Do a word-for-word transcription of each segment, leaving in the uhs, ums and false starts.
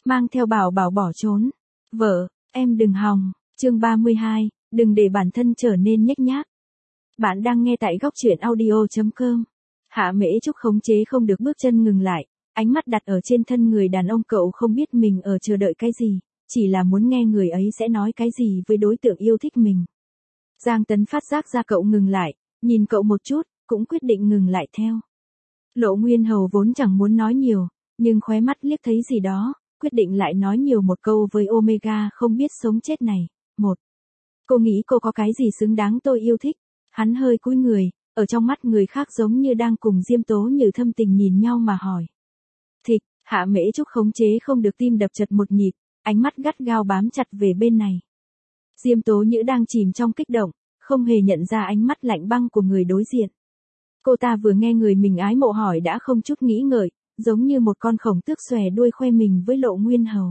mang theo bảo bảo bỏ trốn. Vợ, em đừng hòng. Chương ba mươi hai, đừng để bản thân trở nên nhếch nhác. Bạn đang nghe tại góc truyện audio chấm com. Hạ Mễ Trúc khống chế không được bước chân ngừng lại, ánh mắt đặt ở trên thân người đàn ông. Cậu không biết mình ở chờ đợi cái gì, chỉ là muốn nghe người ấy sẽ nói cái gì với đối tượng yêu thích mình. Giang Tấn phát giác ra cậu ngừng lại, nhìn cậu một chút, cũng quyết định ngừng lại theo. Lộ Nguyên Hầu vốn chẳng muốn nói nhiều, nhưng khóe mắt liếc thấy gì đó, quyết định lại nói nhiều một câu với Omega không biết sống chết này. Một, cô nghĩ cô có cái gì xứng đáng tôi yêu thích? Hắn hơi cúi người, ở trong mắt người khác giống như đang cùng Diêm Tố Như thâm tình nhìn nhau mà hỏi. Thịch, Hạ Mễ Trúc khống chế không được tim đập chật một nhịp, ánh mắt gắt gao bám chặt về bên này. Diêm Tố Như đang chìm trong kích động, không hề nhận ra ánh mắt lạnh băng của người đối diện. Cô ta vừa nghe người mình ái mộ hỏi đã không chút nghĩ ngợi, giống như một con khổng tước xòe đuôi khoe mình với Lộ Nguyên Hầu.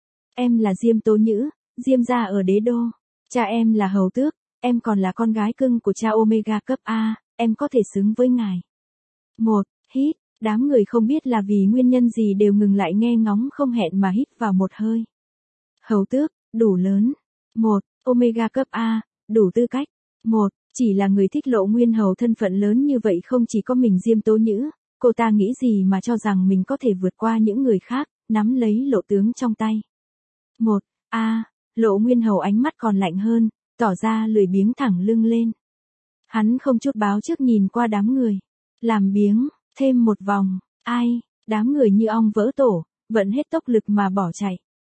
Em là Diêm Tố Như, Diêm gia ở Đế Đô. Cha em là hầu tước, em còn là con gái cưng của cha Omega cấp A, em có thể xứng với ngài. Một, hít, đám người không biết là vì nguyên nhân gì đều ngừng lại nghe ngóng không hẹn mà hít vào một hơi. Hầu tước, đủ lớn. Một, Omega cấp A, đủ tư cách. Một, chỉ là người thích Lộ Nguyên Hầu thân phận lớn như vậy không chỉ có mình Diêm Tố Như, cô ta nghĩ gì mà cho rằng mình có thể vượt qua những người khác, nắm lấy Lộ tướng trong tay. Một, a, Lộ Nguyên Hầu ánh mắt còn lạnh hơn, tỏ ra lười biếng thẳng lưng lên. Hắn không chút báo trước nhìn qua đám người. Làm biếng, thêm một vòng, ai, đám người như ong vỡ tổ, vận hết tốc lực mà bỏ chạy.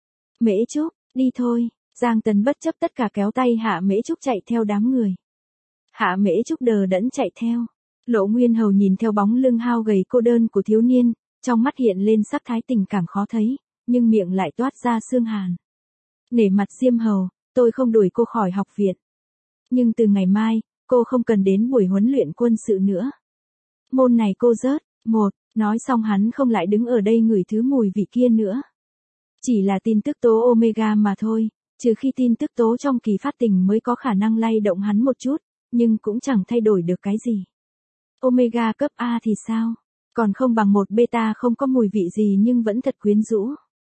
Mễ Trúc, đi thôi. Giang Tấn bất chấp tất cả kéo tay Hạ Mễ Trúc chạy theo đám người. Hạ Mễ Trúc đờ đẫn chạy theo. Lộ Nguyên Hầu nhìn theo bóng lưng hao gầy cô đơn của thiếu niên, trong mắt hiện lên sắc thái tình cảm khó thấy, nhưng miệng lại toát ra sương hàn. Nể mặt Diêm Hầu, tôi không đuổi cô khỏi học viện. Nhưng từ ngày mai, cô không cần đến buổi huấn luyện quân sự nữa. Môn này cô rớt. Một, nói xong hắn không lại đứng ở đây ngửi thứ mùi vị kia nữa. Chỉ là tin tức tố Omega mà thôi, trừ khi tin tức tố trong kỳ phát tình mới có khả năng lay động hắn một chút, nhưng cũng chẳng thay đổi được cái gì. Omega cấp A thì sao? Còn không bằng một beta không có mùi vị gì nhưng vẫn thật quyến rũ.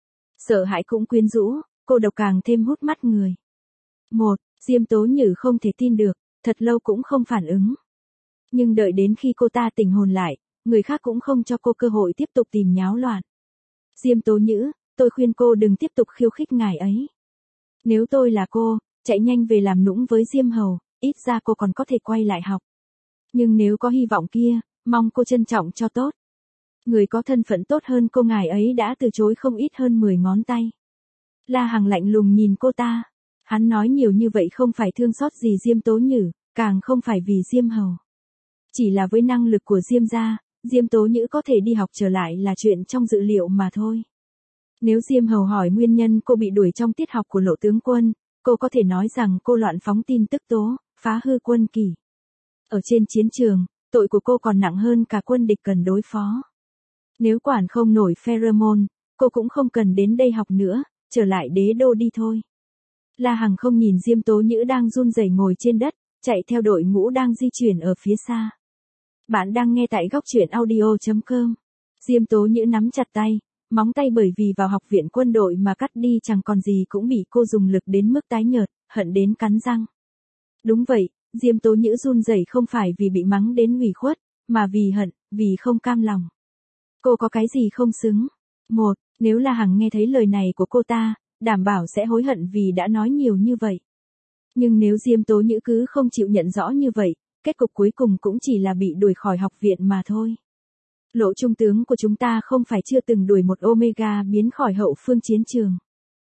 Sợ hãi cũng quyến rũ, cô độc càng thêm hút mắt người. Một, Diêm Tố Như không thể tin được, thật lâu cũng không phản ứng. Nhưng đợi đến khi cô ta tỉnh hồn lại, người khác cũng không cho cô cơ hội tiếp tục tìm nháo loạn. Diêm Tố Như, tôi khuyên cô đừng tiếp tục khiêu khích ngài ấy. Nếu tôi là cô, chạy nhanh về làm nũng với Diêm Hầu, ít ra cô còn có thể quay lại học. Nhưng nếu có hy vọng kia, mong cô trân trọng cho tốt. Người có thân phận tốt hơn cô ngài ấy đã từ chối không ít hơn mười ngón tay. La Hằng lạnh lùng nhìn cô ta. Hắn nói nhiều như vậy không phải thương xót gì Diêm Tố Như, càng không phải vì Diêm Hầu. Chỉ là với năng lực của Diêm gia, Diêm Tố Như có thể đi học trở lại là chuyện trong dự liệu mà thôi. Nếu Diêm Hầu hỏi nguyên nhân cô bị đuổi trong tiết học của Lộ tướng quân, cô có thể nói rằng cô loạn phóng tin tức tố, phá hư quân kỷ. Ở trên chiến trường, tội của cô còn nặng hơn cả quân địch cần đối phó. Nếu quản không nổi pheromone, cô cũng không cần đến đây học nữa, trở lại Đế Đô đi thôi. La Hằng không nhìn Diêm Tố Như đang run rẩy ngồi trên đất, chạy theo đội ngũ đang di chuyển ở phía xa. Bạn đang nghe tại góc truyện audio chấm com. Diêm Tố Như nắm chặt tay, móng tay bởi vì vào học viện quân đội mà cắt đi chẳng còn gì cũng bị cô dùng lực đến mức tái nhợt, hận đến cắn răng. Đúng vậy, Diêm Tố Như run rẩy không phải vì bị mắng đến ủy khuất, mà vì hận, vì không cam lòng. Cô có cái gì không xứng? Một, nếu La Hằng nghe thấy lời này của cô ta, đảm bảo sẽ hối hận vì đã nói nhiều như vậy. Nhưng nếu Diêm Tố Như cứ không chịu nhận rõ như vậy, kết cục cuối cùng cũng chỉ là bị đuổi khỏi học viện mà thôi. Lộ trung tướng của chúng ta không phải chưa từng đuổi một Omega biến khỏi hậu phương chiến trường.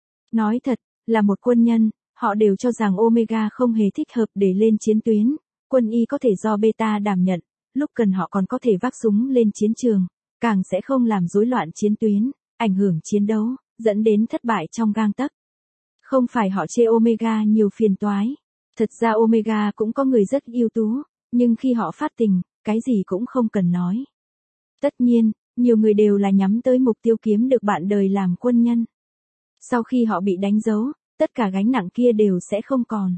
Nói thật, là một quân nhân, họ đều cho rằng Omega không hề thích hợp để lên chiến tuyến, quân y có thể do beta đảm nhận, lúc cần họ còn có thể vác súng lên chiến trường, càng sẽ không làm rối loạn chiến tuyến, ảnh hưởng chiến đấu, dẫn đến thất bại trong gang tấc. Không phải họ chê Omega nhiều phiền toái. Thật ra Omega cũng có người rất ưu tú, nhưng khi họ phát tình, cái gì cũng không cần nói. Tất nhiên, nhiều người đều là nhắm tới mục tiêu kiếm được bạn đời làm quân nhân. Sau khi họ bị đánh dấu, tất cả gánh nặng kia đều sẽ không còn.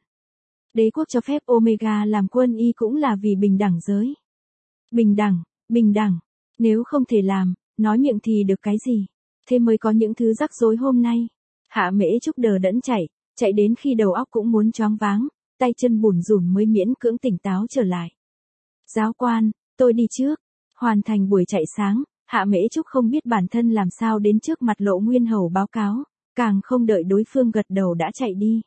Đế quốc cho phép Omega làm quân y cũng là vì bình đẳng giới. Bình đẳng, bình đẳng. Nếu không thể làm, nói miệng thì được cái gì? thế mới có những thứ rắc rối hôm nay. Hạ Mễ Trúc đờ đẫn chạy, chạy đến khi đầu óc cũng muốn choáng váng, tay chân bủn rủn mới miễn cưỡng tỉnh táo trở lại. Giáo quan, tôi đi trước. Hoàn thành buổi chạy sáng, Hạ Mễ Trúc không biết bản thân làm sao đến trước mặt Lộ Nguyên Hầu báo cáo, càng không đợi đối phương gật đầu đã chạy đi.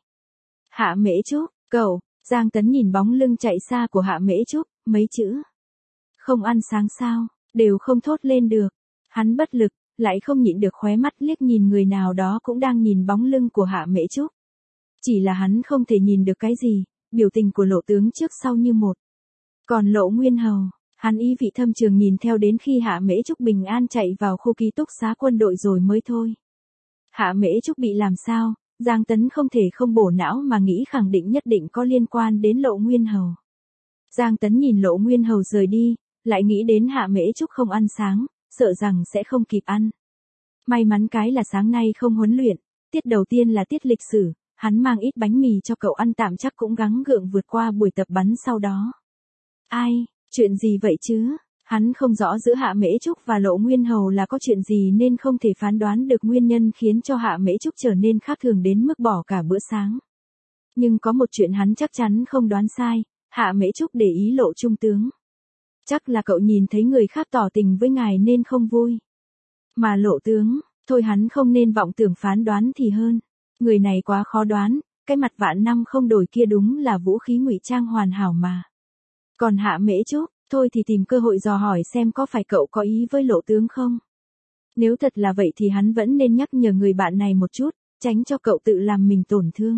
Hạ Mễ Trúc, cậu, Giang Tấn nhìn bóng lưng chạy xa của Hạ Mễ Trúc, mấy chữ. Không ăn sáng sao, đều không thốt lên được. Hắn bất lực, lại không nhịn được khóe mắt liếc nhìn người nào đó cũng đang nhìn bóng lưng của Hạ Mễ Trúc. Chỉ là hắn không thể nhìn được cái gì, biểu tình của Lộ tướng trước sau như một. Còn Lộ Nguyên Hầu, hắn ý vị thâm trường nhìn theo đến khi Hạ Mễ Trúc bình an chạy vào khu ký túc xá quân đội rồi mới thôi. Hạ Mễ Trúc bị làm sao, Giang Tấn không thể không bổ não mà nghĩ khẳng định nhất định có liên quan đến Lộ Nguyên Hầu. Giang Tấn nhìn Lộ Nguyên Hầu rời đi, lại nghĩ đến Hạ Mễ Trúc không ăn sáng, sợ rằng sẽ không kịp ăn. May mắn cái là sáng nay không huấn luyện, tiết đầu tiên là tiết lịch sử, hắn mang ít bánh mì cho cậu ăn tạm chắc cũng gắng gượng vượt qua buổi tập bắn sau đó. Ai, chuyện gì vậy chứ? Hắn không rõ giữa Hạ Mễ Trúc và Lộ Nguyên Hầu là có chuyện gì nên không thể phán đoán được nguyên nhân khiến cho Hạ Mễ Trúc trở nên khác thường đến mức bỏ cả bữa sáng. Nhưng có một chuyện hắn chắc chắn không đoán sai, Hạ Mễ Trúc để ý Lộ trung tướng. Chắc là cậu nhìn thấy người khác tỏ tình với ngài nên không vui. Mà Lộ tướng, thôi hắn không nên vọng tưởng phán đoán thì hơn. Người này quá khó đoán, cái mặt vạn năm không đổi kia đúng là vũ khí ngụy trang hoàn hảo mà. Còn Hạ Mễ Trúc, thôi thì tìm cơ hội dò hỏi xem có phải cậu có ý với Lộ tướng không. Nếu thật là vậy thì hắn vẫn nên nhắc nhở người bạn này một chút, tránh cho cậu tự làm mình tổn thương.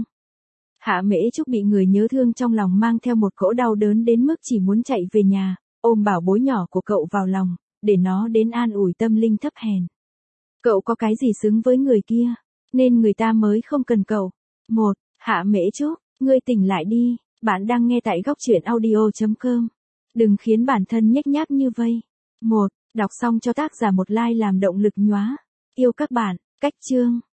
Hạ Mễ Trúc bị người nhớ thương trong lòng mang theo một cỗ đau đớn đến mức chỉ muốn chạy về nhà, ôm bảo bối nhỏ của cậu vào lòng, để nó đến an ủi tâm linh thấp hèn. Cậu có cái gì xứng với người kia, nên người ta mới không cần cậu. Một, Hạ Mễ Trúc, ngươi tỉnh lại đi, bạn đang nghe tại góc truyện audio chấm com. Đừng khiến bản thân nhếch nhác như vây. Một, đọc xong cho tác giả một like làm động lực nhóa. Yêu các bạn, cách chương.